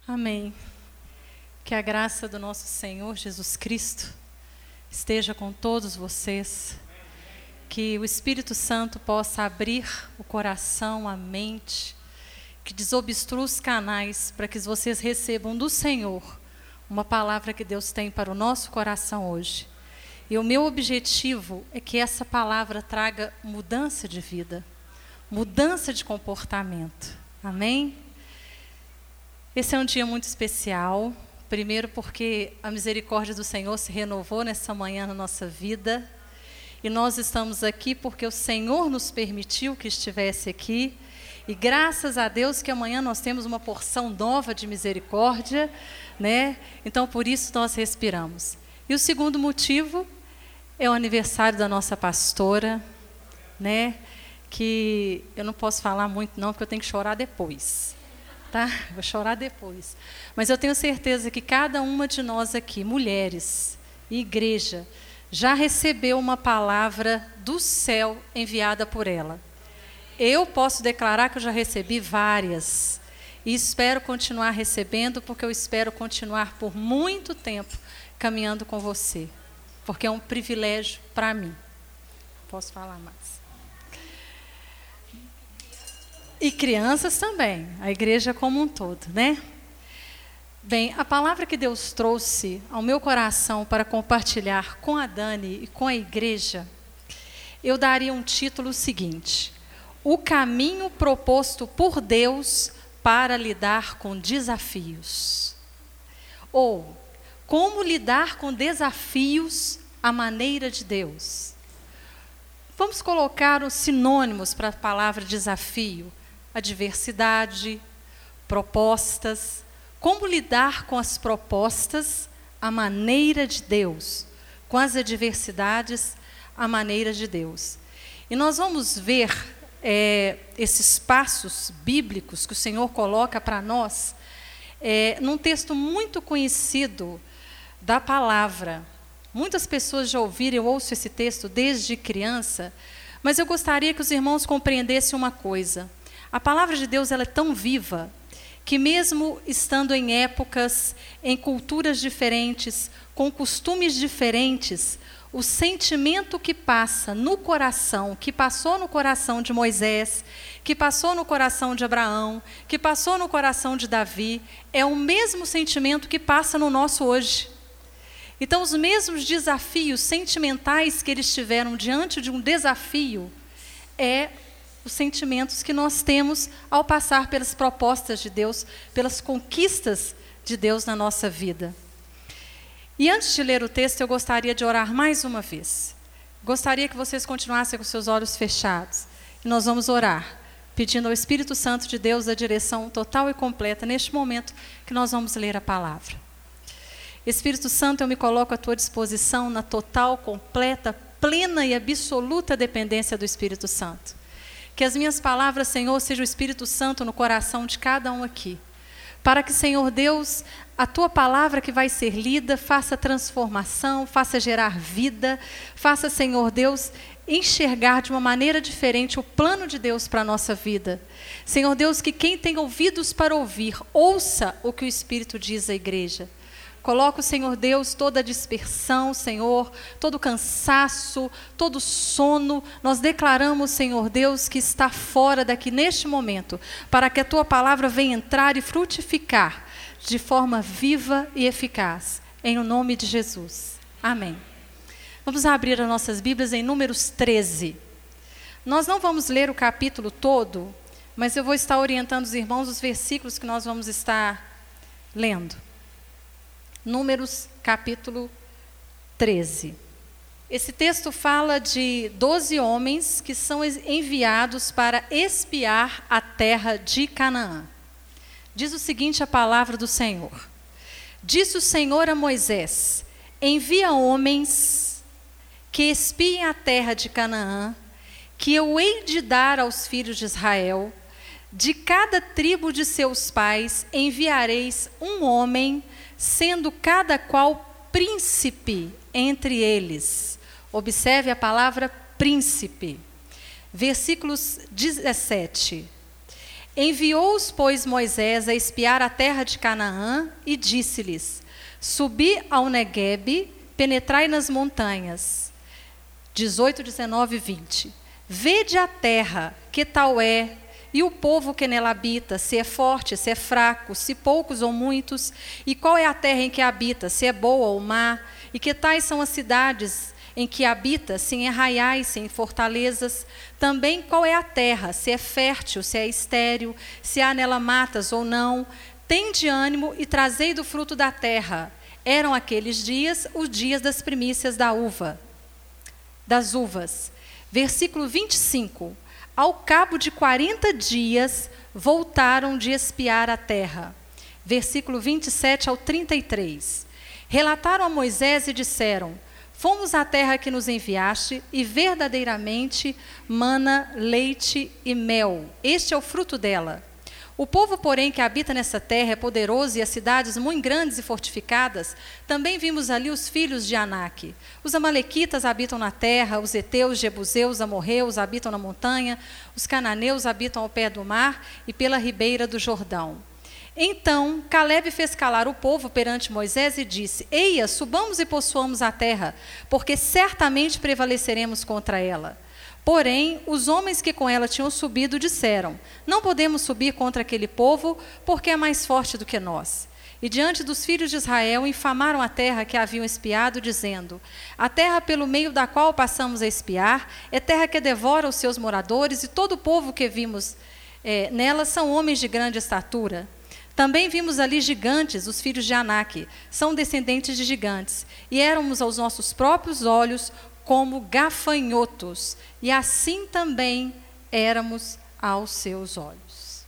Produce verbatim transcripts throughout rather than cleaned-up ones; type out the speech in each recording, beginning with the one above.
Amém. Que a graça do nosso Senhor Jesus Cristo esteja com todos vocês. Que o Espírito Santo possa abrir o coração, a mente, que desobstrua os canais para que vocês recebam do Senhor uma palavra que Deus tem para o nosso coração hoje. E o meu objetivo é que essa palavra traga mudança de vida, mudança de comportamento. Amém? Esse é um dia muito especial. Primeiro porque a misericórdia do Senhor se renovou nessa manhã na nossa vida. E nós estamos aqui porque o Senhor nos permitiu que estivesse aqui. E graças a Deus que amanhã nós temos uma porção nova de misericórdia, né? Então por isso nós respiramos. E o segundo motivo é o aniversário da nossa pastora, né? Que eu não posso falar muito não, porque eu tenho que chorar depois. Tá? Vou chorar depois. Mas eu tenho certeza que cada uma de nós aqui, mulheres e igreja, já recebeu uma palavra do céu enviada por ela. Eu posso declarar que eu já recebi várias. E espero continuar recebendo, porque eu espero continuar por muito tempo caminhando com você. Porque é um privilégio para mim. Posso falar mais? E crianças também, a igreja como um todo, né? Bem, a palavra que Deus trouxe ao meu coração para compartilhar com a Dani e com a igreja, eu daria um título seguinte: O caminho proposto por Deus para lidar com desafios. Ou, como lidar com desafios à maneira de Deus. Vamos colocar os sinônimos para a palavra desafio. Adversidade, propostas, como lidar com as propostas à maneira de Deus, com as adversidades à maneira de Deus. E nós vamos ver é, esses passos bíblicos que o Senhor coloca para nós, é, num texto muito conhecido da palavra. Muitas pessoas já ouviram, eu ouço esse texto desde criança, mas eu gostaria que os irmãos compreendessem uma coisa. A palavra de Deus ela é tão viva que mesmo estando em épocas, em culturas diferentes, com costumes diferentes, o sentimento que passa no coração, que passou no coração de Moisés, que passou no coração de Abraão, que passou no coração de Davi, é o mesmo sentimento que passa no nosso hoje. Então, os mesmos desafios sentimentais que eles tiveram diante de um desafio é os sentimentos que nós temos ao passar pelas propostas de Deus, pelas conquistas de Deus na nossa vida. E antes de ler o texto, eu gostaria de orar mais uma vez. Gostaria que vocês continuassem com seus olhos fechados. E nós vamos orar, pedindo ao Espírito Santo de Deus a direção total e completa neste momento que nós vamos ler a palavra. Espírito Santo, eu me coloco à tua disposição na total, completa, plena e absoluta dependência do Espírito Santo. Que as minhas palavras, Senhor, seja o Espírito Santo no coração de cada um aqui. Para que, Senhor Deus, a tua palavra que vai ser lida faça transformação, faça gerar vida, faça, Senhor Deus, enxergar de uma maneira diferente o plano de Deus para a nossa vida. Senhor Deus, que quem tem ouvidos para ouvir, ouça o que o Espírito diz à igreja. Coloca, Senhor Deus, toda a dispersão, Senhor, todo o cansaço, todo o sono. Nós declaramos, Senhor Deus, que está fora daqui neste momento, para que a tua palavra venha entrar e frutificar de forma viva e eficaz. Em o nome de Jesus. Amém. Vamos abrir as nossas Bíblias em Números treze. Nós não vamos ler o capítulo todo, mas eu vou estar orientando os irmãos os versículos que nós vamos estar lendo. Números, capítulo treze. Esse texto fala de doze homens que são enviados para espiar a terra de Canaã. Diz o seguinte a palavra do Senhor. Disse o Senhor a Moisés: envia homens que espiem a terra de Canaã, que eu hei de dar aos filhos de Israel. De cada tribo de seus pais enviareis um homem, sendo cada qual príncipe entre eles. Observe a palavra príncipe. Versículos dezessete. Enviou-os, pois, Moisés a espiar a terra de Canaã e disse-lhes: subi ao Neguebe, penetrai nas montanhas. dezoito, dezenove e vinte. Vede a terra, que tal é, e o povo que nela habita, se é forte, se é fraco, se poucos ou muitos, e qual é a terra em que habita, se é boa ou má, e que tais são as cidades em que habita, se em arraiais, se em fortalezas. Também qual é a terra, se é fértil, se é estéril, se há nela matas ou não. Tende ânimo e trazei do fruto da terra. Eram aqueles dias os dias das primícias da uva, das uvas. Versículo vinte e cinco. Ao cabo de quarenta dias, voltaram de espiar a terra. Versículo vinte e sete ao trinta e três. Relataram a Moisés e disseram: fomos à terra que nos enviaste, e verdadeiramente mana leite e mel. Este é o fruto dela. O povo, porém, que habita nessa terra é poderoso, e as cidades muito grandes e fortificadas. Também vimos ali os filhos de Anak. Os amalequitas habitam na terra, os heteus, jebuseus, amorreus habitam na montanha, os cananeus habitam ao pé do mar e pela ribeira do Jordão. Então Calebe fez calar o povo perante Moisés e disse: eia, subamos e possuamos a terra, porque certamente prevaleceremos contra ela. Porém, os homens que com ela tinham subido disseram: não podemos subir contra aquele povo, porque é mais forte do que nós. E diante dos filhos de Israel infamaram a terra que haviam espiado, dizendo: a terra pelo meio da qual passamos a espiar é terra que devora os seus moradores, e todo o povo que vimos é, nela são homens de grande estatura. Também vimos ali gigantes, os filhos de Anak, são descendentes de gigantes, e éramos aos nossos próprios olhos como gafanhotos, e assim também éramos aos seus olhos.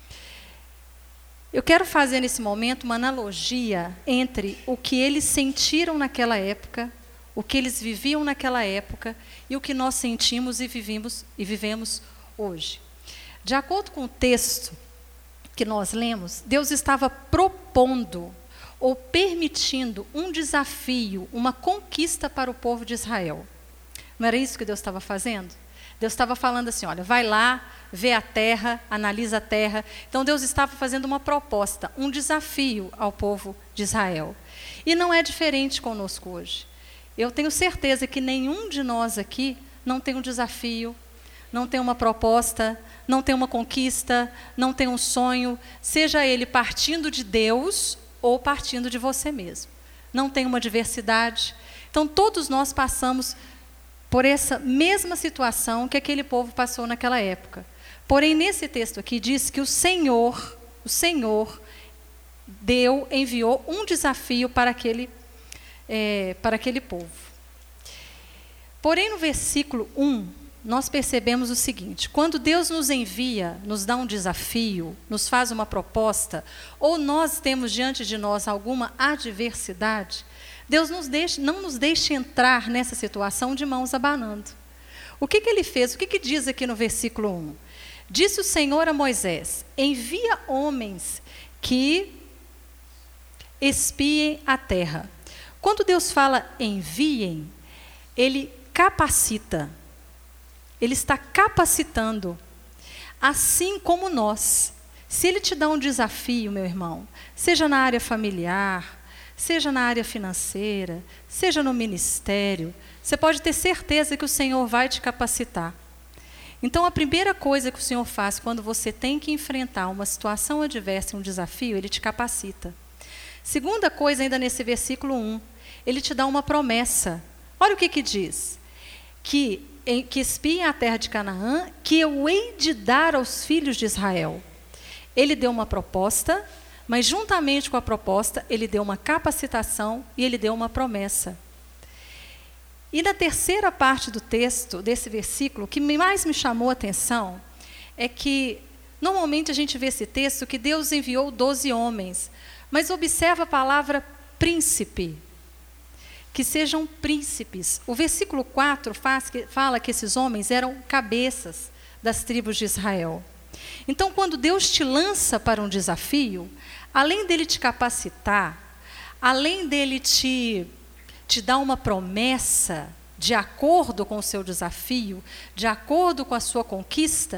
Eu quero fazer nesse momento uma analogia entre o que eles sentiram naquela época, o que eles viviam naquela época, e o que nós sentimos e vivemos, e vivemos hoje. De acordo com o texto que nós lemos, Deus estava propondo ou permitindo um desafio, uma conquista para o povo de Israel. Não era isso que Deus estava fazendo? Deus estava falando assim: olha, vai lá, vê a terra, analisa a terra. Então Deus estava fazendo uma proposta, um desafio ao povo de Israel. E não é diferente conosco hoje. Eu tenho certeza que nenhum de nós aqui não tem um desafio, não tem uma proposta, não tem uma conquista, não tem um sonho, seja ele partindo de Deus ou partindo de você mesmo. Não tem uma diversidade. Então todos nós passamos por essa mesma situação que aquele povo passou naquela época. Porém, nesse texto aqui diz que o Senhor, o Senhor deu, enviou um desafio para aquele, é, para aquele povo. Porém, no versículo um, nós percebemos o seguinte: quando Deus nos envia, nos dá um desafio, nos faz uma proposta, ou nós temos diante de nós alguma adversidade, Deus nos deixa, não nos deixa entrar nessa situação de mãos abanando. O que, que ele fez? O que, que diz aqui no versículo um? Disse o Senhor a Moisés: envia homens que espiem a terra. Quando Deus fala enviem, ele capacita. Ele está capacitando, assim como nós. Se ele te dá um desafio, meu irmão, seja na área familiar, seja na área financeira, seja no ministério, você pode ter certeza que o Senhor vai te capacitar. Então, a primeira coisa que o Senhor faz quando você tem que enfrentar uma situação adversa, um desafio, Ele te capacita. Segunda coisa, ainda nesse versículo um, Ele te dá uma promessa. Olha o que que diz. Que, em, que espiem a terra de Canaã, que eu hei de dar aos filhos de Israel. Ele deu uma proposta, mas juntamente com a proposta, Ele deu uma capacitação e Ele deu uma promessa. E na terceira parte do texto, desse versículo, o que mais me chamou a atenção é que, normalmente a gente vê esse texto que Deus enviou doze homens, mas observa a palavra príncipe, que sejam príncipes. O versículo quatro faz que, fala que esses homens eram cabeças das tribos de Israel. Então, quando Deus te lança para um desafio, além dele te capacitar, além dele te... te dá uma promessa de acordo com o seu desafio, de acordo com a sua conquista,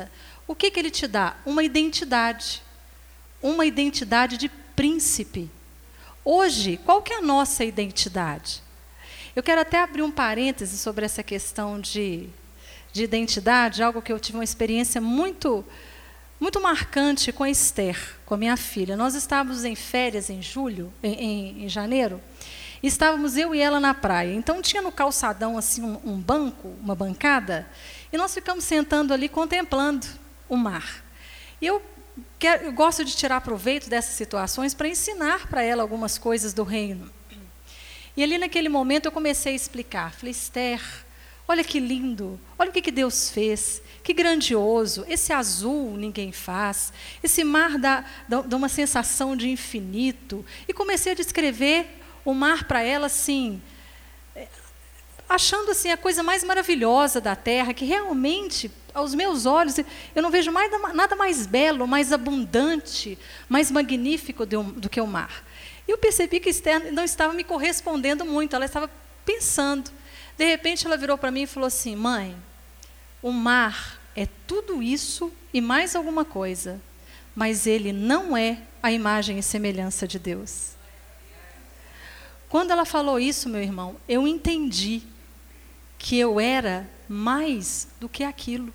o que, que ele te dá? Uma identidade. Uma identidade de príncipe. Hoje, qual que é a nossa identidade? Eu quero até abrir um parêntese sobre essa questão de, de identidade, algo que eu tive uma experiência muito, muito marcante com a Esther, com a minha filha. Nós estávamos em férias em julho, em, em, em janeiro, e estávamos eu e ela na praia. Então tinha no calçadão assim um, um banco, uma bancada, e nós ficamos sentando ali contemplando o mar. E eu, quero, eu gosto de tirar proveito dessas situações para ensinar para ela algumas coisas do reino. E ali naquele momento eu comecei a explicar. Falei, Esther, olha que lindo, olha o que, que Deus fez, que grandioso, esse azul ninguém faz, esse mar dá, dá, dá uma sensação de infinito. E comecei a descrever o mar para ela assim, achando assim a coisa mais maravilhosa da terra, que realmente, aos meus olhos, eu não vejo mais, nada mais belo, mais abundante, mais magnífico do, do que o mar. E eu percebi que Esther não estava me correspondendo muito, ela estava pensando. De repente ela virou para mim e falou assim, mãe, o mar é tudo isso e mais alguma coisa, mas ele não é a imagem e semelhança de Deus. Quando ela falou isso, meu irmão, eu entendi que eu era mais do que aquilo.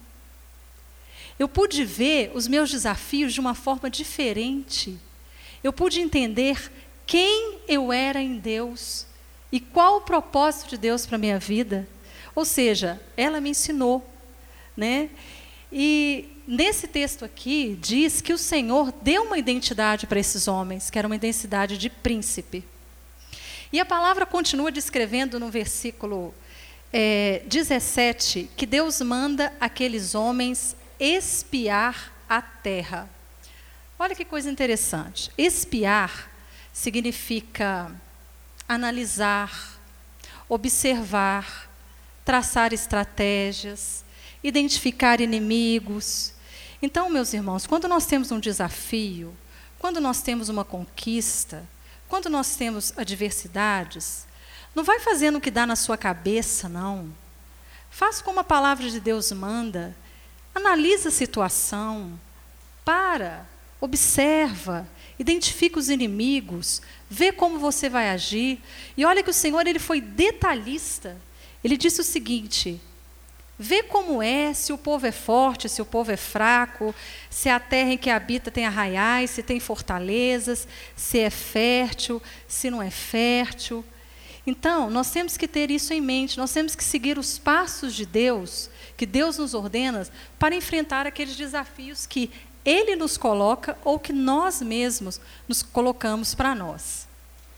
Eu pude ver os meus desafios de uma forma diferente. Eu pude entender quem eu era em Deus e qual o propósito de Deus para a minha vida. Ou seja, ela me ensinou, né? E nesse texto aqui diz que o Senhor deu uma identidade para esses homens, que era uma identidade de príncipe. E a palavra continua descrevendo no versículo é, dezessete, que Deus manda aqueles homens espiar a terra. Olha que coisa interessante. Espiar significa analisar, observar, traçar estratégias, identificar inimigos. Então, meus irmãos, quando nós temos um desafio, quando nós temos uma conquista, quando nós temos adversidades, não vai fazendo o que dá na sua cabeça, não. Faça como a palavra de Deus manda. Analisa a situação, para, observa, identifica os inimigos, vê como você vai agir. E olha que o Senhor, ele foi detalhista. Ele disse o seguinte, vê como é, se o povo é forte, se o povo é fraco, se a terra em que habita tem arraiais, se tem fortalezas, se é fértil, se não é fértil. Então, nós temos que ter isso em mente, nós temos que seguir os passos de Deus, que Deus nos ordena, para enfrentar aqueles desafios que Ele nos coloca ou que nós mesmos nos colocamos para nós.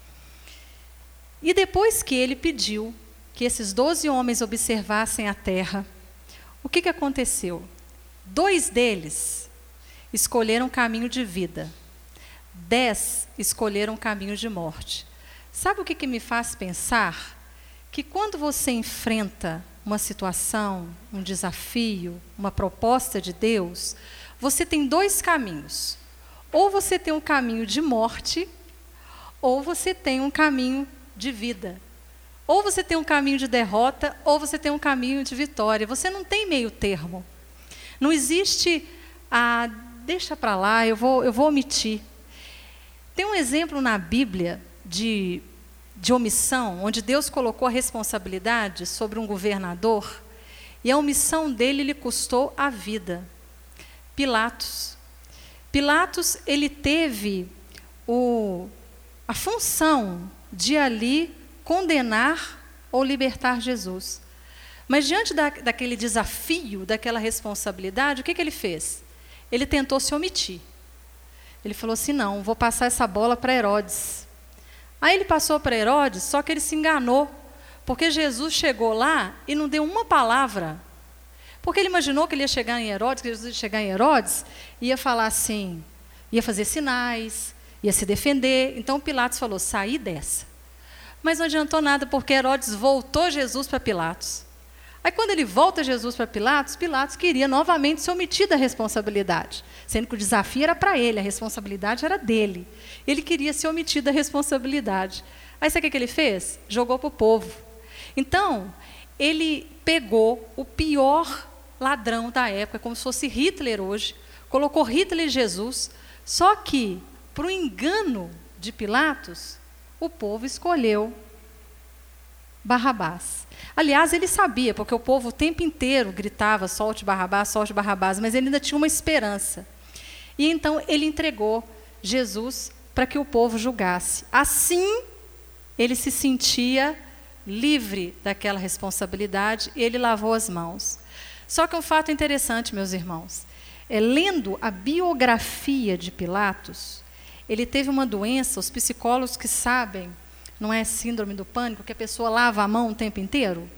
E depois que Ele pediu que esses doze homens observassem a terra, o que, que aconteceu? Dois deles escolheram caminho de vida, dez escolheram caminho de morte. Sabe o que, que me faz pensar? Que quando você enfrenta uma situação, um desafio, uma proposta de Deus, você tem dois caminhos. Ou você tem um caminho de morte, ou você tem um caminho de vida. Ou você tem um caminho de derrota, ou você tem um caminho de vitória. Você não tem meio termo. Não existe, ah, deixa para lá, eu vou, eu vou omitir. Tem um exemplo na Bíblia de, de omissão, onde Deus colocou a responsabilidade sobre um governador, e a omissão dele lhe custou a vida. Pilatos. Pilatos, ele teve o, a função de ali condenar ou libertar Jesus. Mas diante da, daquele desafio, daquela responsabilidade, o que, que ele fez? Ele tentou se omitir. Ele falou assim, não, vou passar essa bola para Herodes. Aí ele passou para Herodes, só que ele se enganou, porque Jesus chegou lá e não deu uma palavra. Porque ele imaginou que ele ia chegar em Herodes, que Jesus ia chegar em Herodes, ia falar assim, ia fazer sinais, ia se defender. Então Pilatos falou, saí dessa. Mas não adiantou nada, porque Herodes voltou Jesus para Pilatos. Aí quando ele volta Jesus para Pilatos, Pilatos queria novamente se omitir da responsabilidade, sendo que o desafio era para ele, a responsabilidade era dele. Ele queria se omitir da responsabilidade. Aí sabe o que ele fez? Jogou para o povo. Então, ele pegou o pior ladrão da época, como se fosse Hitler hoje, colocou Hitler e Jesus, só que, para o engano de Pilatos, o povo escolheu Barrabás. Aliás, ele sabia, porque o povo o tempo inteiro gritava, solte Barrabás, solte Barrabás, mas ele ainda tinha uma esperança. E então ele entregou Jesus para que o povo julgasse. Assim, ele se sentia livre daquela responsabilidade, ele lavou as mãos. Só que um fato interessante, meus irmãos, é, lendo a biografia de Pilatos, ele teve uma doença, os psicólogos que sabem, não é síndrome do pânico, que a pessoa lava a mão o tempo inteiro?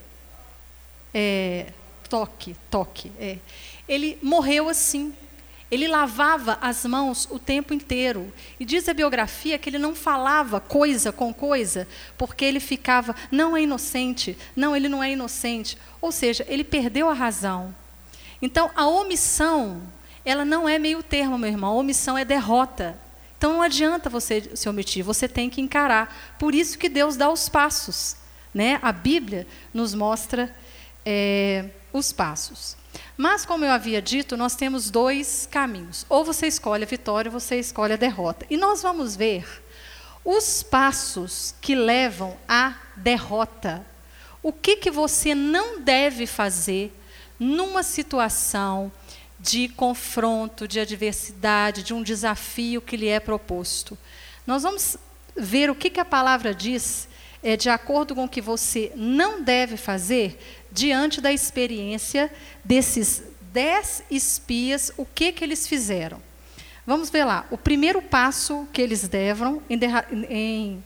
É, toque, toque. É. Ele morreu assim. Ele lavava as mãos o tempo inteiro. E diz a biografia que ele não falava coisa com coisa, porque ele ficava, não é inocente, não, ele não é inocente. Ou seja, ele perdeu a razão. Então, a omissão, ela não é meio termo, meu irmão. A omissão é derrota. Então, não adianta você se omitir, você tem que encarar. Por isso que Deus dá os passos, né? A Bíblia nos mostra é, os passos. Mas, como eu havia dito, nós temos dois caminhos. Ou você escolhe a vitória, ou você escolhe a derrota. E nós vamos ver os passos que levam à derrota. O que, que você não deve fazer numa situação de confronto, de adversidade, de um desafio que lhe é proposto. Nós vamos ver o que, que a palavra diz, é, de acordo com o que você não deve fazer, diante da experiência desses dez espias, o que, que eles fizeram. Vamos ver lá, o primeiro passo que eles deram em, em,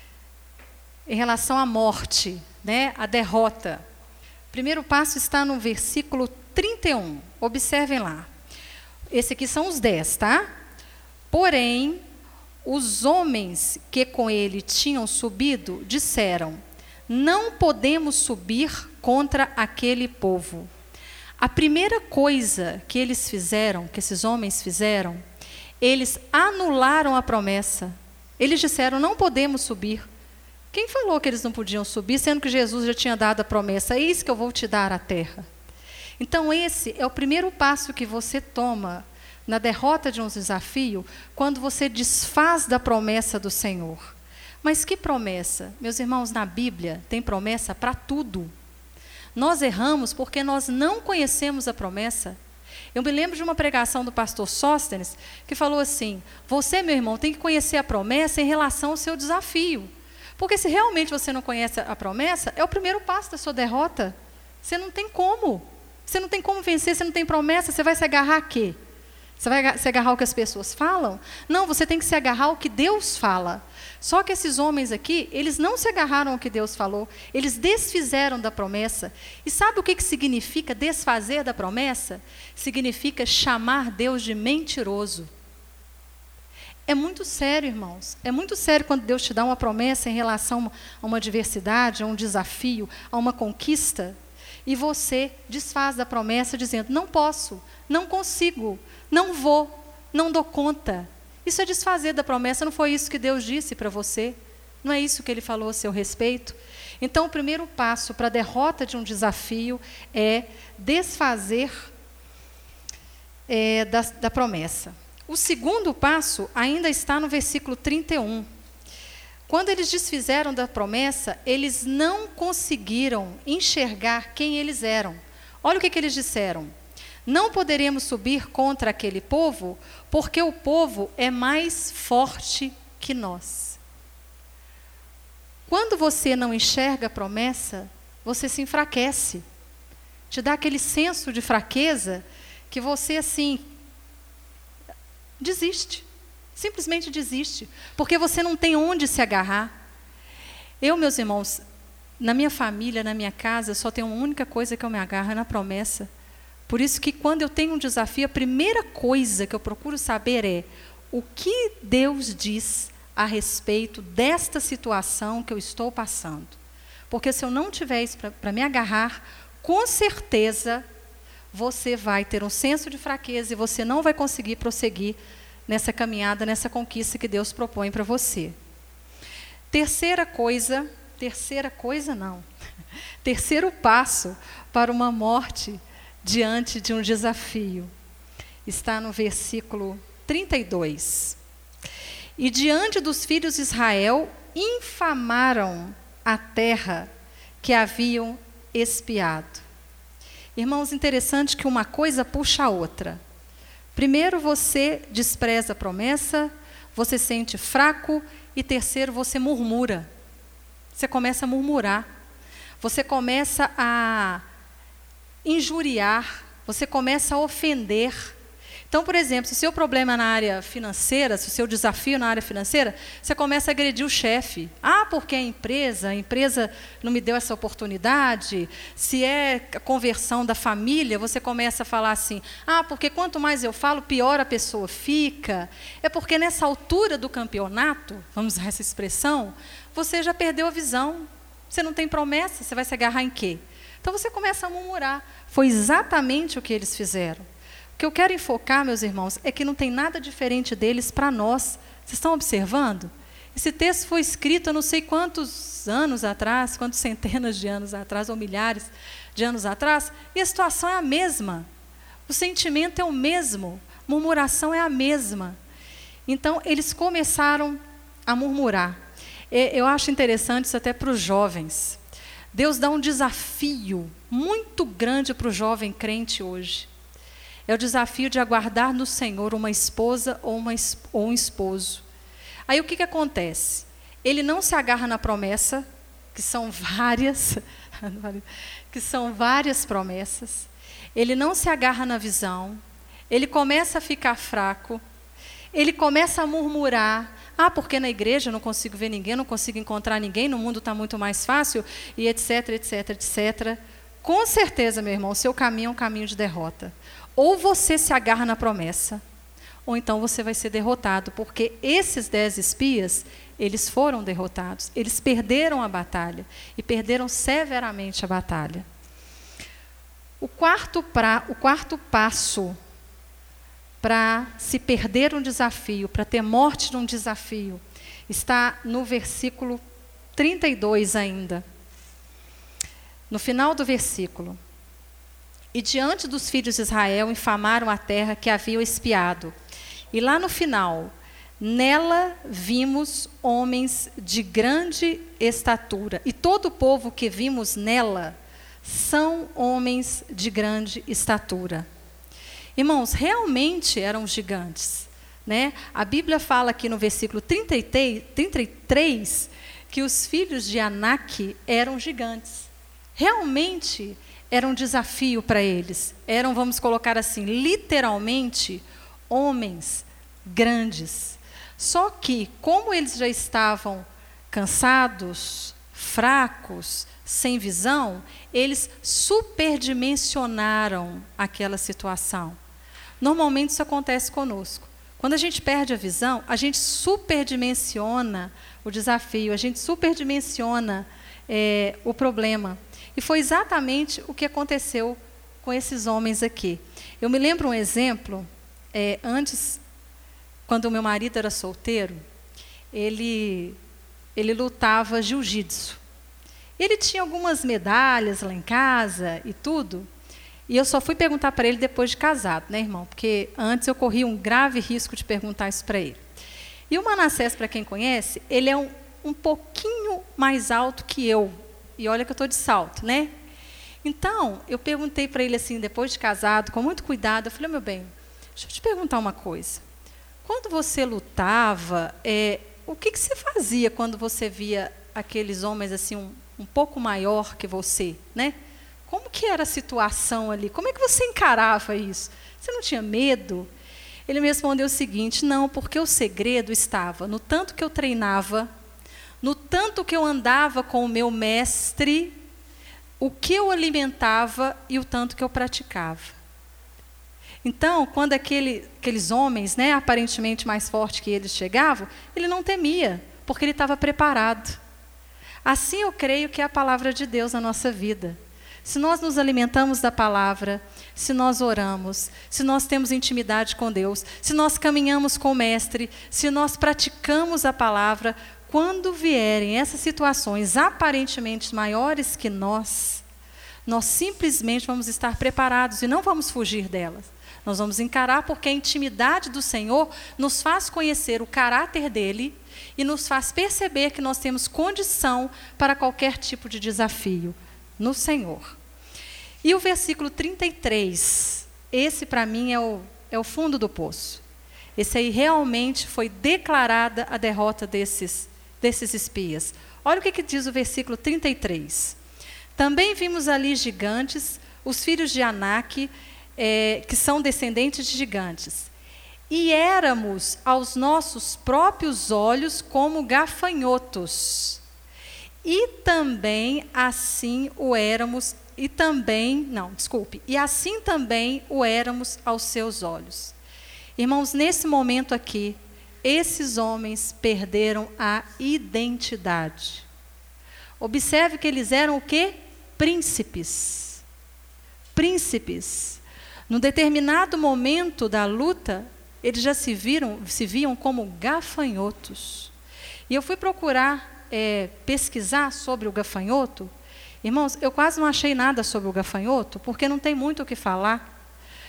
em relação à morte, né, a derrota. O primeiro passo está no versículo trinta e um, observem lá. Esse aqui são os dez, tá? Porém, os homens que com ele tinham subido, disseram, não podemos subir contra aquele povo. A primeira coisa que eles fizeram, que esses homens fizeram, eles anularam a promessa. Eles disseram, não podemos subir. Quem falou que eles não podiam subir, sendo que Jesus já tinha dado a promessa, eis que eu vou te dar a terra. Então, esse é o primeiro passo que você toma na derrota de um desafio, quando você desfaz da promessa do Senhor. Mas que promessa? Meus irmãos, na Bíblia tem promessa para tudo. Nós erramos porque nós não conhecemos a promessa. Eu me lembro de uma pregação do pastor Sóstenes, que falou assim, você, meu irmão, tem que conhecer a promessa em relação ao seu desafio. Porque se realmente você não conhece a promessa, é o primeiro passo da sua derrota. Você não tem como. Você não tem como vencer, você não tem promessa, você vai se agarrar a quê? Você vai se agarrar ao que as pessoas falam? Não, você tem que se agarrar ao que Deus fala. Só que esses homens aqui, eles não se agarraram ao que Deus falou, eles desfizeram da promessa. E sabe o que, que significa desfazer da promessa? Significa chamar Deus de mentiroso. É muito sério, irmãos. É muito sério quando Deus te dá uma promessa em relação a uma adversidade, a um desafio, a uma conquista, e você desfaz da promessa dizendo, não posso, não consigo, não vou, não dou conta. Isso é desfazer da promessa, não foi isso que Deus disse para você? Não é isso que Ele falou a seu respeito? Então, o primeiro passo para a derrota de um desafio é desfazer é, da, da promessa. O segundo passo ainda está no versículo trinta e um. Quando eles desfizeram da promessa, eles não conseguiram enxergar quem eles eram. Olha o que, que eles disseram. Não poderemos subir contra aquele povo, porque o povo é mais forte que nós. Quando você não enxerga a promessa, você se enfraquece. Te dá aquele senso de fraqueza que você, assim, desiste. Simplesmente desiste. Porque você não tem onde se agarrar. Eu, meus irmãos, na minha família, na minha casa, só tenho uma única coisa que eu me agarro, é na promessa. Por isso que quando eu tenho um desafio, a primeira coisa que eu procuro saber é o que Deus diz a respeito desta situação que eu estou passando. Porque se eu não tiver isso para me agarrar, com certeza você vai ter um senso de fraqueza e você não vai conseguir prosseguir nessa caminhada, nessa conquista que Deus propõe para você. Terceira coisa, terceira coisa não, terceiro passo para uma morte diante de um desafio. Está no versículo trinta e dois. E diante dos filhos de Israel, infamaram a terra que haviam espiado. Irmãos, interessante que uma coisa puxa a outra. Primeiro, você despreza a promessa, você se sente fraco, e terceiro, você murmura. Você começa a murmurar. Você começa a injuriar, você começa a ofender. Então, por exemplo, se o seu problema é na área financeira, se o seu desafio na área financeira, você começa a agredir o chefe. Ah, porque a empresa, a empresa não me deu essa oportunidade. Se é a conversão da família, você começa a falar assim, ah, porque quanto mais eu falo, pior a pessoa fica. É porque nessa altura do campeonato, vamos usar essa expressão, você já perdeu a visão. Você não tem promessa, você vai se agarrar em quê? Então você começa a murmurar. Foi exatamente o que eles fizeram. O que eu quero enfocar, meus irmãos, é que não tem nada diferente deles para nós. Vocês estão observando? Esse texto foi escrito há não sei quantos anos atrás, quantas centenas de anos atrás, ou milhares de anos atrás, e a situação é a mesma. O sentimento é o mesmo, a murmuração é a mesma. Então, eles começaram a murmurar. Eu acho interessante isso até para os jovens. Deus dá um desafio muito grande para o jovem crente hoje. É o desafio de aguardar no Senhor uma esposa ou, uma, ou um esposo. Aí o que, que acontece? Ele não se agarra na promessa, que são várias, que são várias promessas. Ele não se agarra na visão. Ele começa a ficar fraco. Ele começa a murmurar. Ah, porque na igreja eu não consigo ver ninguém, não consigo encontrar ninguém, no mundo está muito mais fácil, e etc, etc, etcétera. Com certeza, meu irmão, o seu caminho é um caminho de derrota. Ou você se agarra na promessa, ou então você vai ser derrotado, porque esses dez espias, eles foram derrotados, eles perderam a batalha, e perderam severamente a batalha. O quarto, pra, o quarto passo para se perder um desafio, para ter morte num desafio, está no versículo trinta e dois ainda. No final do versículo. E diante dos filhos de Israel infamaram a terra que haviam espiado. E lá no final, nela vimos homens de grande estatura. E todo o povo que vimos nela são homens de grande estatura. Irmãos, realmente eram gigantes, né? A Bíblia fala aqui no versículo trinta e três que os filhos de Anak eram gigantes. Realmente era um desafio para eles. Eram, vamos colocar assim, literalmente, homens grandes. Só que, como eles já estavam cansados, fracos, sem visão, eles superdimensionaram aquela situação. Normalmente isso acontece conosco. Quando a gente perde a visão, a gente superdimensiona o desafio, a gente superdimensiona é, o problema. E foi exatamente o que aconteceu com esses homens aqui. Eu me lembro um exemplo, é, antes, quando o meu marido era solteiro, ele, ele lutava jiu-jitsu. Ele tinha algumas medalhas lá em casa e tudo, e eu só fui perguntar para ele depois de casado, né, irmão? Porque antes eu corria um grave risco de perguntar isso para ele. E o Manassés, para quem conhece, ele é um, um pouquinho mais alto que eu. E olha que eu estou de salto, né? Então, eu perguntei para ele assim, depois de casado, com muito cuidado, eu falei, meu bem, deixa eu te perguntar uma coisa. Quando você lutava, é, o que, que você fazia quando você via aqueles homens assim, um, um pouco maior que você, né? Como que era a situação ali? Como é que você encarava isso? Você não tinha medo? Ele me respondeu o seguinte, não, porque o segredo estava no tanto que eu treinava, no tanto que eu andava com o meu mestre, o que eu alimentava e o tanto que eu praticava. Então, quando aquele, aqueles homens, né, aparentemente mais fortes que eles chegavam, ele não temia, porque ele estava preparado. Assim eu creio que é a palavra de Deus na nossa vida. Se nós nos alimentamos da palavra, se nós oramos, se nós temos intimidade com Deus, se nós caminhamos com o mestre, se nós praticamos a palavra, quando vierem essas situações aparentemente maiores que nós, nós simplesmente vamos estar preparados e não vamos fugir delas. Nós vamos encarar, porque a intimidade do Senhor nos faz conhecer o caráter dele e nos faz perceber que nós temos condição para qualquer tipo de desafio no Senhor. E o versículo trinta e três, esse para mim é o, é o fundo do poço. Esse aí realmente foi declarada a derrota desses, desses espias. Olha o que, que diz o versículo trinta e três. Também vimos ali gigantes, os filhos de Anak, é, que são descendentes de gigantes. E éramos aos nossos próprios olhos como gafanhotos. E também assim o éramos, e também, não, desculpe, e assim também o éramos aos seus olhos. Irmãos, nesse momento aqui, esses homens perderam a identidade. Observe que eles eram o quê? Príncipes. Príncipes. Num determinado momento da luta, eles já se viram, se viam como gafanhotos. E eu fui procurar é, pesquisar sobre o gafanhoto. Irmãos, eu quase não achei nada sobre o gafanhoto, porque não tem muito o que falar.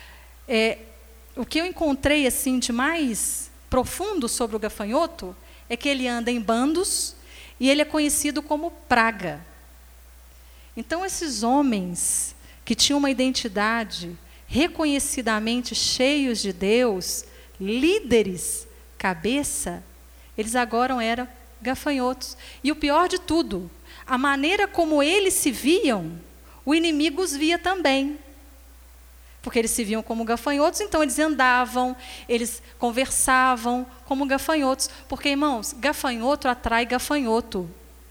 É, o que eu encontrei assim de mais profundo sobre o gafanhoto é que ele anda em bandos e ele é conhecido como praga. Então, esses homens que tinham uma identidade reconhecidamente cheios de Deus, líderes, cabeça, eles agora eram gafanhotos. E o pior de tudo, a maneira como eles se viam, o inimigo os via também. Porque eles se viam como gafanhotos, então eles andavam, eles conversavam como gafanhotos. Porque, irmãos, gafanhoto atrai gafanhoto.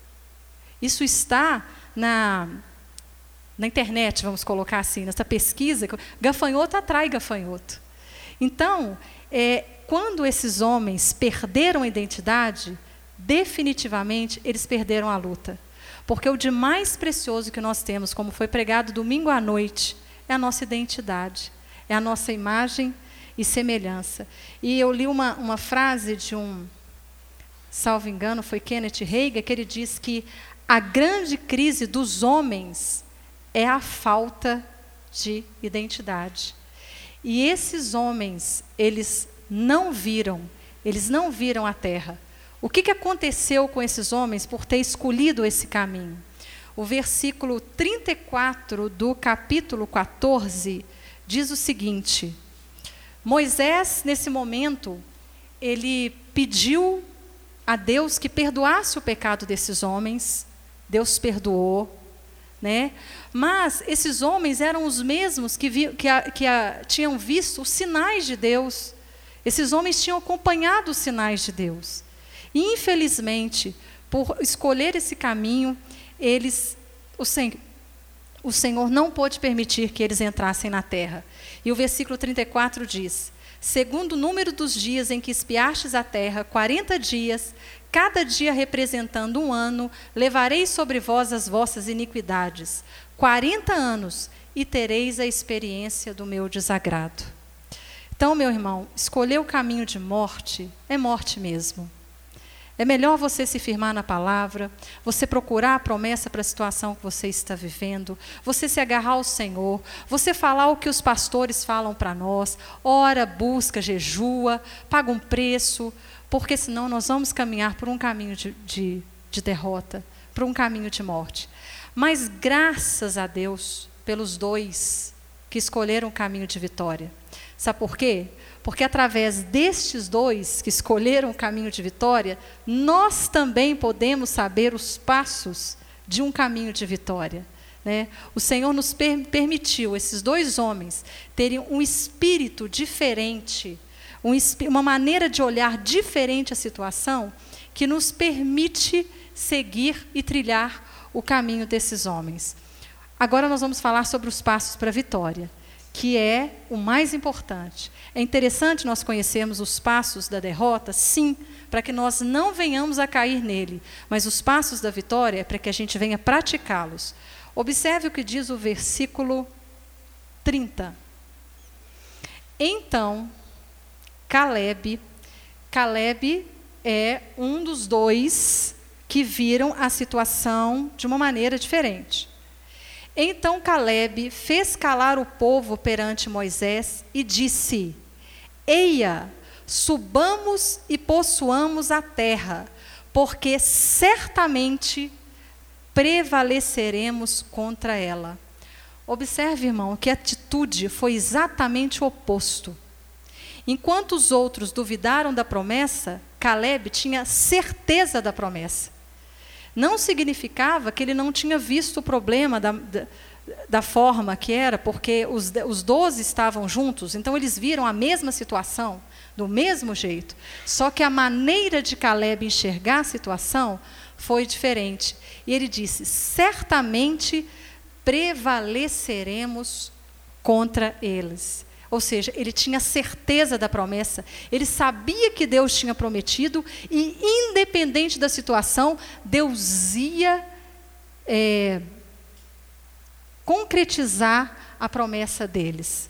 Isso está na, na internet, vamos colocar assim, nessa pesquisa. Gafanhoto atrai gafanhoto. Então, é, quando esses homens perderam a identidade, definitivamente eles perderam a luta. Porque o de mais precioso que nós temos, como foi pregado domingo à noite, é a nossa identidade, é a nossa imagem e semelhança. E eu li uma, uma frase de um, salvo engano, foi Kenneth Hagin, que ele diz que a grande crise dos homens é a falta de identidade. E esses homens, eles não viram, eles não viram a terra. O que, que aconteceu com esses homens por ter escolhido esse caminho? O versículo trinta e quatro do capítulo quatorze diz o seguinte: Moisés, nesse momento, ele pediu a Deus que perdoasse o pecado desses homens. Deus perdoou, né? Mas esses homens eram os mesmos que, vi, que, a, que a, tinham visto os sinais de Deus. Esses homens tinham acompanhado os sinais de Deus. E, infelizmente, por escolher esse caminho, eles, o, Sen, o Senhor não pôde permitir que eles entrassem na terra. E o versículo trinta e quatro diz: segundo o número dos dias em que espiastes a terra, quarenta dias, cada dia representando um ano, levarei sobre vós as vossas iniquidades. Quarenta anos, e tereis a experiência do meu desagrado. Então, meu irmão, escolher o caminho de morte é morte mesmo. É melhor você se firmar na palavra, você procurar a promessa para a situação que você está vivendo, você se agarrar ao Senhor, você falar o que os pastores falam para nós, ora, busca, jejua, paga um preço, porque senão nós vamos caminhar por um caminho de, de, de derrota, por um caminho de morte. Mas graças a Deus pelos dois que escolheram o caminho de vitória. Sabe por quê? Porque através destes dois que escolheram o caminho de vitória, nós também podemos saber os passos de um caminho de vitória, né? O Senhor nos per- permitiu, esses dois homens, terem um espírito diferente, um espí- uma maneira de olhar diferente à situação, que nos permite seguir e trilhar o caminho desses homens. Agora nós vamos falar sobre os passos para a vitória, que é o mais importante. É interessante nós conhecermos os passos da derrota, sim, para que nós não venhamos a cair nele, mas os passos da vitória é para que a gente venha praticá-los. Observe o que diz o versículo trinta. Então, Caleb, Caleb é um dos dois que viram a situação de uma maneira diferente. Então Calebe fez calar o povo perante Moisés e disse: Eia, subamos e possuamos a terra, porque certamente prevaleceremos contra ela. Observe, irmão, que a atitude foi exatamente o oposto. Enquanto os outros duvidaram da promessa, Calebe tinha certeza da promessa. Não significava que ele não tinha visto o problema da, da, da forma que era, porque os, os doze estavam juntos, então eles viram a mesma situação, do mesmo jeito. Só que a maneira de Calebe enxergar a situação foi diferente. E ele disse: certamente prevaleceremos contra eles. Ou seja, ele tinha certeza da promessa, ele sabia que Deus tinha prometido e, independente da situação, Deus ia é, concretizar a promessa deles.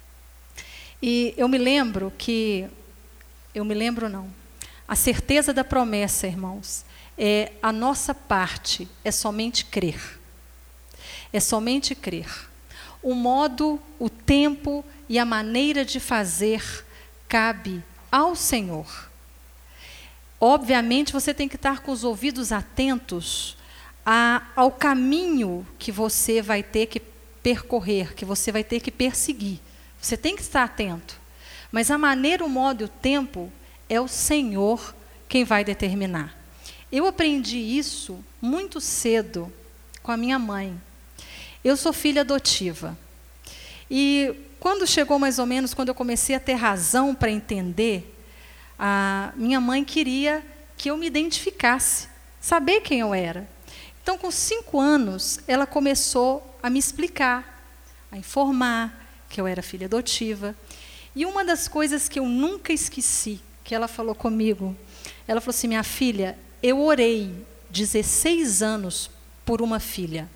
E eu me lembro que, eu me lembro não, a certeza da promessa, irmãos, é a nossa parte, é somente crer. É somente crer. O modo, o tempo e a maneira de fazer cabe ao Senhor. Obviamente, você tem que estar com os ouvidos atentos a, ao caminho que você vai ter que percorrer, que você vai ter que perseguir. Você tem que estar atento. Mas a maneira, o modo e o tempo é o Senhor quem vai determinar. Eu aprendi isso muito cedo com a minha mãe. Eu sou filha adotiva. E quando chegou mais ou menos, quando eu comecei a ter razão para entender, a minha mãe queria que eu me identificasse, saber quem eu era. Então, com cinco anos, ela começou a me explicar, a informar que eu era filha adotiva. E uma das coisas que eu nunca esqueci, que ela falou comigo, ela falou assim: minha filha, eu orei dezesseis anos por uma filha.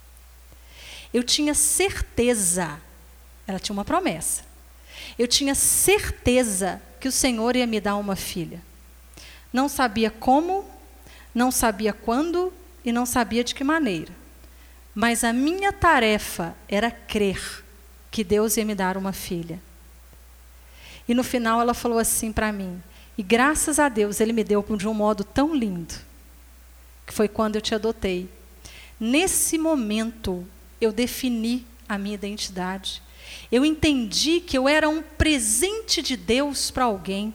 Eu tinha certeza, ela tinha uma promessa, eu tinha certeza que o Senhor ia me dar uma filha. Não sabia como, não sabia quando e não sabia de que maneira. Mas a minha tarefa era crer que Deus ia me dar uma filha. E no final ela falou assim para mim, e graças a Deus Ele me deu de um modo tão lindo, que foi quando eu te adotei. Nesse momento, eu defini a minha identidade. Eu entendi que eu era um presente de Deus para alguém.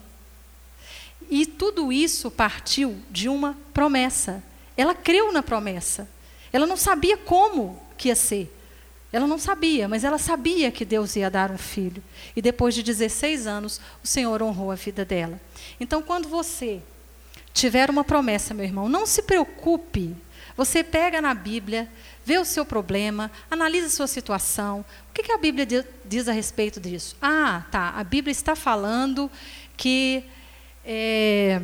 E tudo isso partiu de uma promessa. Ela creu na promessa. Ela não sabia como que ia ser. Ela não sabia, mas ela sabia que Deus ia dar um filho. E depois de dezesseis anos, o Senhor honrou a vida dela. Então, quando você tiver uma promessa, meu irmão, não se preocupe. Você pega na Bíblia, vê o seu problema, analisa a sua situação. O que, que a Bíblia diz a respeito disso? Ah, tá, a Bíblia está falando que é,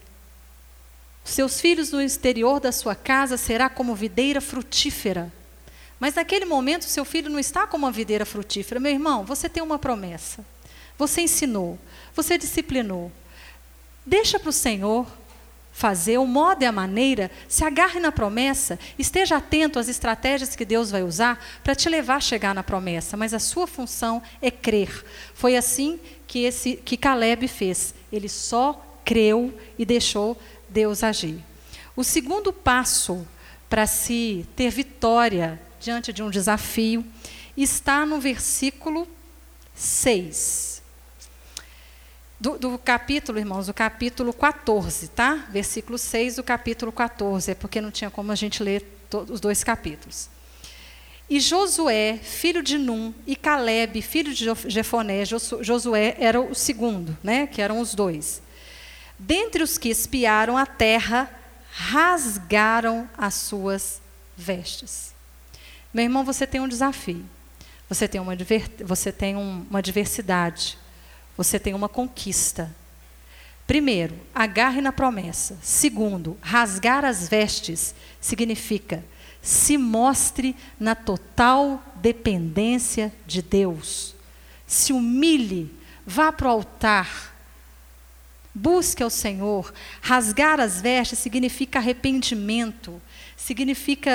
seus filhos no exterior da sua casa será como videira frutífera. Mas naquele momento, seu filho não está como uma videira frutífera. Meu irmão, você tem uma promessa. Você ensinou, você disciplinou. Deixa para o Senhor fazer, o modo e a maneira, se agarre na promessa, esteja atento às estratégias que Deus vai usar para te levar a chegar na promessa, mas a sua função é crer. Foi assim que, esse, que Calebe fez, ele só creu e deixou Deus agir. O segundo passo para se ter vitória diante de um desafio está no versículo seis. Do, do capítulo, irmãos, do capítulo quatorze, tá? Versículo seis do capítulo quatorze, é porque não tinha como a gente ler os dois capítulos. E Josué, filho de Num, e Calebe, filho de Jefoné, Josué era o segundo, né? Que eram os dois. Dentre os que espiaram a terra, rasgaram as suas vestes. Meu irmão, você tem um desafio. Você tem uma, você tem um, uma diversidade. Você tem uma conquista. Primeiro, agarre na promessa. Segundo, rasgar as vestes significa se mostre na total dependência de Deus. Se humilhe, vá para o altar. Busque ao Senhor. Rasgar as vestes significa arrependimento. Significa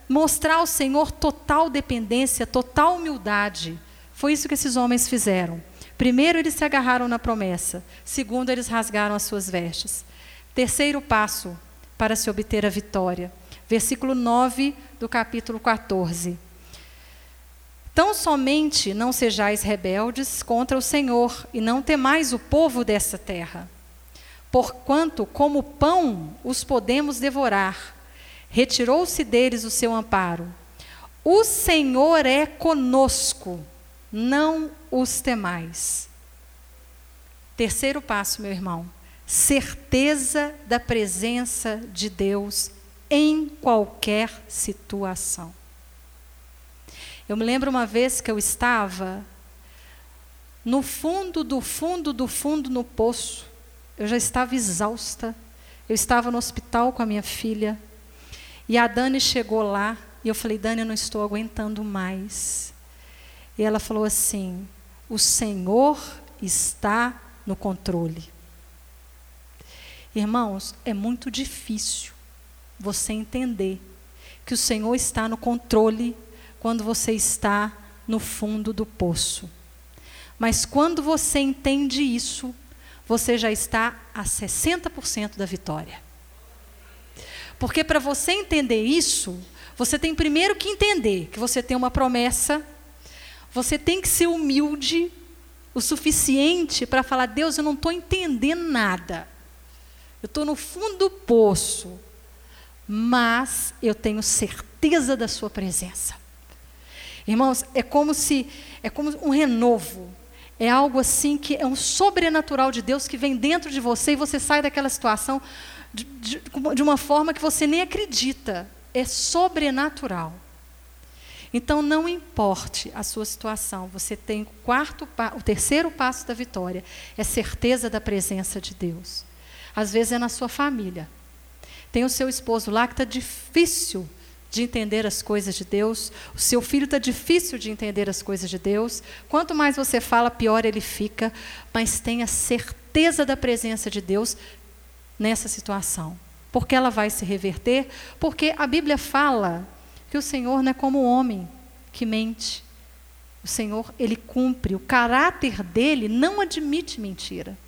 mostrar ao Senhor total dependência, total humildade. Foi isso que esses homens fizeram. Primeiro, eles se agarraram na promessa. Segundo, eles rasgaram as suas vestes. Terceiro passo para se obter a vitória. Versículo nove do capítulo quatorze. Tão somente não sejais rebeldes contra o Senhor, e não temais o povo dessa terra. Porquanto, como pão, os podemos devorar. Retirou-se deles o seu amparo. O Senhor é conosco, não os temais. Terceiro passo, meu irmão. Certeza da presença de Deus em qualquer situação. Eu me lembro uma vez que eu estava no fundo do fundo do fundo no poço. Eu já estava exausta. Eu estava no hospital com a minha filha. E a Dani chegou lá. E eu falei, Dani, eu não estou aguentando mais. E ela falou assim, o Senhor está no controle. Irmãos, é muito difícil você entender que o Senhor está no controle quando você está no fundo do poço. Mas quando você entende isso, você já está a sessenta por cento da vitória. Porque para você entender isso, você tem primeiro que entender que você tem uma promessa, você tem que ser humilde o suficiente para falar, Deus, eu não estou entendendo nada. Eu estou no fundo do poço, mas eu tenho certeza da sua presença. Irmãos, é como se, é como um renovo. É algo assim que é um sobrenatural de Deus que vem dentro de você e você sai daquela situação de, de, de uma forma que você nem acredita. É sobrenatural. Então, não importe a sua situação, você tem o, quarto, o terceiro passo da vitória, é certeza da presença de Deus. Às vezes é na sua família. Tem o seu esposo lá que está difícil de entender as coisas de Deus, o seu filho está difícil de entender as coisas de Deus. Quanto mais você fala, pior ele fica, mas tenha certeza da presença de Deus nessa situação. Porque ela vai se reverter, porque a Bíblia fala que o Senhor não é como o homem que mente. O Senhor, Ele cumpre, o caráter dele não admite mentira.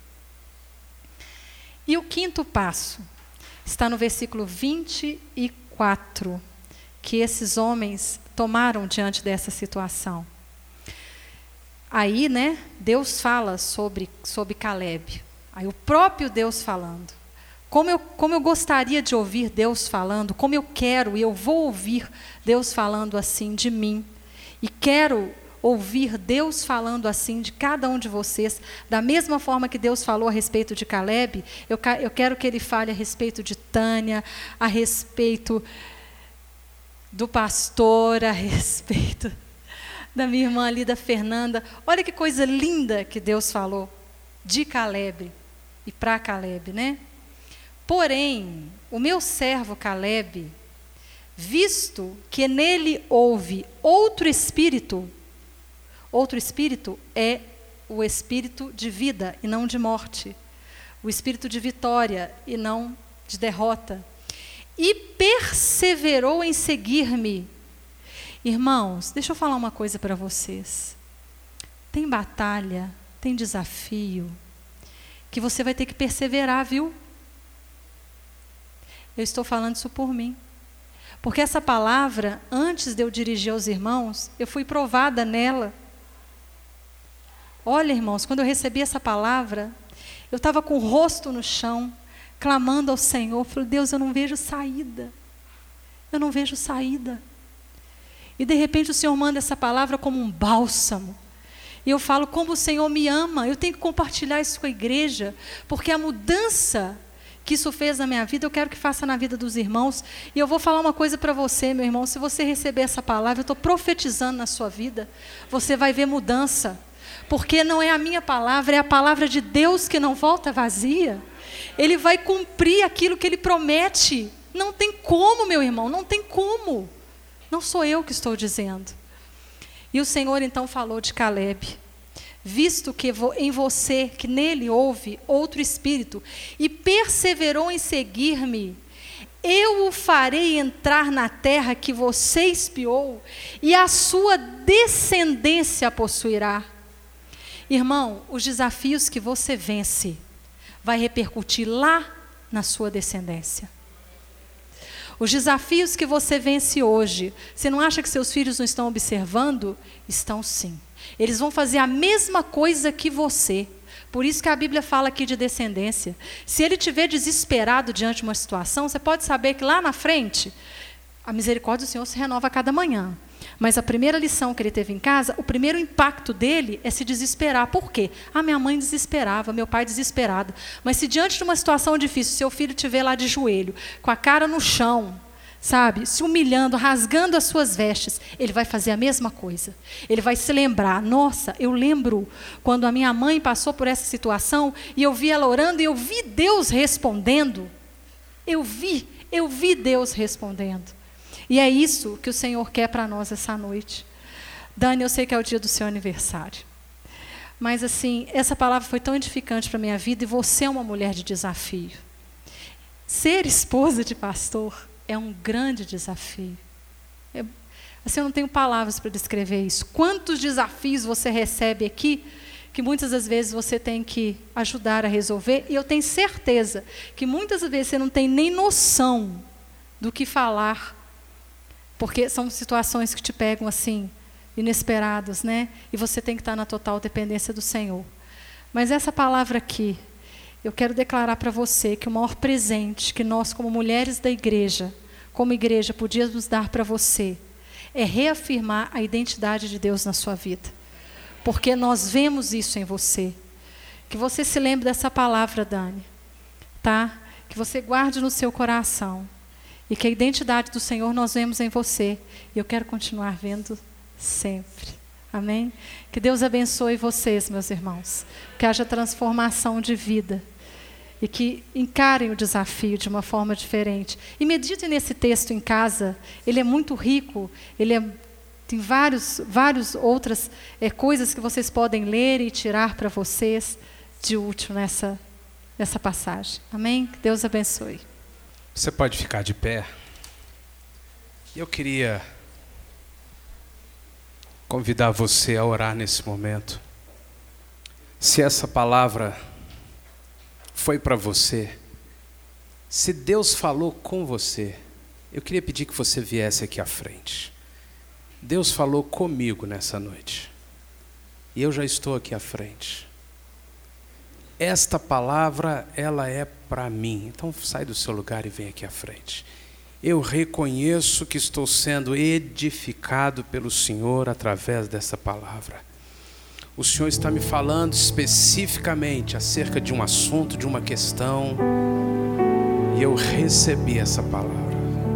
E o quinto passo está no versículo vinte e quatro, que esses homens tomaram diante dessa situação. Aí, né, Deus fala sobre, sobre Caleb. Aí o próprio Deus falando. Como eu, como eu gostaria de ouvir Deus falando, como eu quero e eu vou ouvir Deus falando assim de mim. E quero ouvir Deus falando assim de cada um de vocês, da mesma forma que Deus falou a respeito de Caleb, eu, eu quero que Ele fale a respeito de Tânia, a respeito do pastor, a respeito da minha irmã ali, da Fernanda. Olha que coisa linda que Deus falou de Caleb e para Caleb, né? Porém, o meu servo Caleb, visto que nele houve outro espírito, outro espírito é o espírito de vida e não de morte, o espírito de vitória e não de derrota, e perseverou em seguir-me. Irmãos, deixa eu falar uma coisa para vocês. Tem batalha, tem desafio, que você vai ter que perseverar, viu? Eu estou falando isso por mim. Porque essa palavra, antes de eu dirigir aos irmãos, eu fui provada nela. Olha, irmãos, quando eu recebi essa palavra, eu estava com o rosto no chão, clamando ao Senhor. Falei, Deus, eu não vejo saída. Eu não vejo saída. E de repente o Senhor manda essa palavra como um bálsamo. E eu falo, como o Senhor me ama, eu tenho que compartilhar isso com a igreja, porque a mudança que isso fez na minha vida, eu quero que faça na vida dos irmãos. E eu vou falar uma coisa para você, meu irmão, se você receber essa palavra, eu estou profetizando na sua vida, você vai ver mudança, porque não é a minha palavra, é a palavra de Deus que não volta vazia. Ele vai cumprir aquilo que Ele promete. Não tem como, meu irmão, não tem como. Não sou eu que estou dizendo. E o Senhor então falou de Caleb. Visto que em você, que nele houve outro espírito, e perseverou em seguir-me, eu o farei entrar na terra que você espiou, e a sua descendência a possuirá. Irmão, os desafios que você vence vai repercutir lá na sua descendência. Os desafios que você vence hoje, você não acha que seus filhos não estão observando? Estão sim. Eles vão fazer a mesma coisa que você. Por isso que a Bíblia fala aqui de descendência. Se ele estiver desesperado diante de uma situação, você pode saber que lá na frente, a misericórdia do Senhor se renova a cada manhã. Mas a primeira lição que ele teve em casa, o primeiro impacto dele é se desesperar. Por quê? Ah, minha mãe desesperava, meu pai desesperado. Mas se diante de uma situação difícil, seu filho estiver lá de joelho, com a cara no chão, sabe, se humilhando, rasgando as suas vestes, ele vai fazer a mesma coisa. Ele vai se lembrar, nossa, eu lembro quando a minha mãe passou por essa situação e eu vi ela orando e eu vi Deus respondendo. Eu vi, eu vi Deus respondendo. E é isso que o Senhor quer para nós essa noite. Dani, eu sei que é o dia do seu aniversário. Mas assim, essa palavra foi tão edificante para a minha vida e você é uma mulher de desafio. Ser esposa de pastor é um grande desafio. É, assim, eu não tenho palavras para descrever isso. Quantos desafios você recebe aqui, que muitas das vezes você tem que ajudar a resolver, e eu tenho certeza que muitas vezes você não tem nem noção do que falar, porque são situações que te pegam assim, inesperadas, né? E você tem que estar na total dependência do Senhor. Mas essa palavra aqui, eu quero declarar para você que o maior presente que nós, como mulheres da igreja, como igreja, podíamos dar para você, é reafirmar a identidade de Deus na sua vida. Porque nós vemos isso em você. Que você se lembre dessa palavra, Dani, tá? Que você guarde no seu coração. E que a identidade do Senhor nós vemos em você. E eu quero continuar vendo sempre. Amém? Que Deus abençoe vocês, meus irmãos. Que haja transformação de vida. E que encarem o desafio de uma forma diferente. E meditem nesse texto em casa. Ele é muito rico. Ele é, tem vários, várias outras é, coisas que vocês podem ler e tirar para vocês de útil nessa, nessa passagem. Amém? Que Deus abençoe. Você pode ficar de pé. Eu queria convidar você a orar nesse momento. Se essa palavra foi para você, se Deus falou com você, eu queria pedir que você viesse aqui à frente. Deus falou comigo nessa noite. E eu já estou aqui à frente. Esta palavra, ela é para mim. Então sai do seu lugar e vem aqui à frente. Eu reconheço que estou sendo edificado pelo Senhor através dessa palavra. O Senhor está me falando especificamente acerca de um assunto, de uma questão, e eu recebi essa palavra.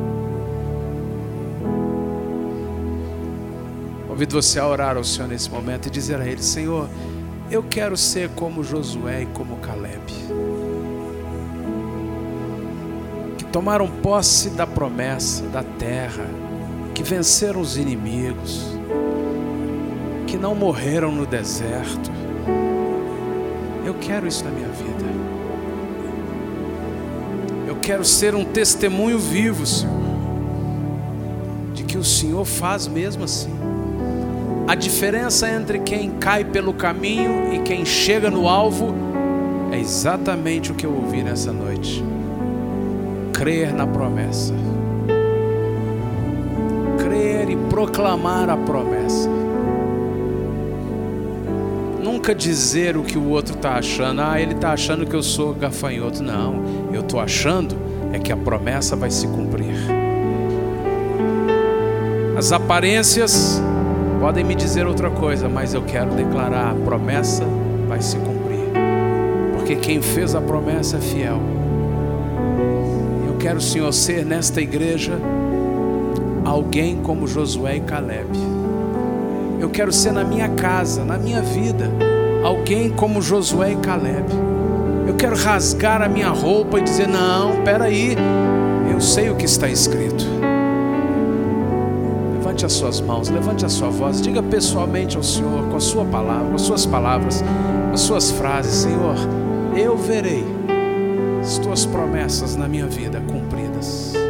Convido você a orar ao Senhor nesse momento e dizer a Ele: Senhor, eu quero ser como Josué e como Caleb, que tomaram posse da promessa, da terra, que venceram os inimigos, que não morreram no deserto. Eu quero isso na minha vida. Eu quero ser um testemunho vivo, Senhor, de que o Senhor faz mesmo assim. A diferença entre quem cai pelo caminho e quem chega no alvo é exatamente o que eu ouvi nessa noite. Crer na promessa. Crer e proclamar a promessa. Nunca dizer o que o outro está achando. Ah, ele está achando que eu sou gafanhoto. Não, eu estou achando é que a promessa vai se cumprir. As aparências podem me dizer outra coisa, mas eu quero declarar: a promessa vai se cumprir, porque quem fez a promessa é fiel. Eu quero, Senhor, ser nesta igreja alguém como Josué e Caleb. Eu quero ser na minha casa, na minha vida, alguém como Josué e Caleb. Eu quero rasgar a minha roupa e dizer: não, peraí, eu sei o que está escrito. Levante as suas mãos, levante a sua voz, diga pessoalmente ao Senhor, com a sua palavra, com as suas palavras, com as suas frases: Senhor, eu verei, estou tuas promessas na minha vida cumpridas.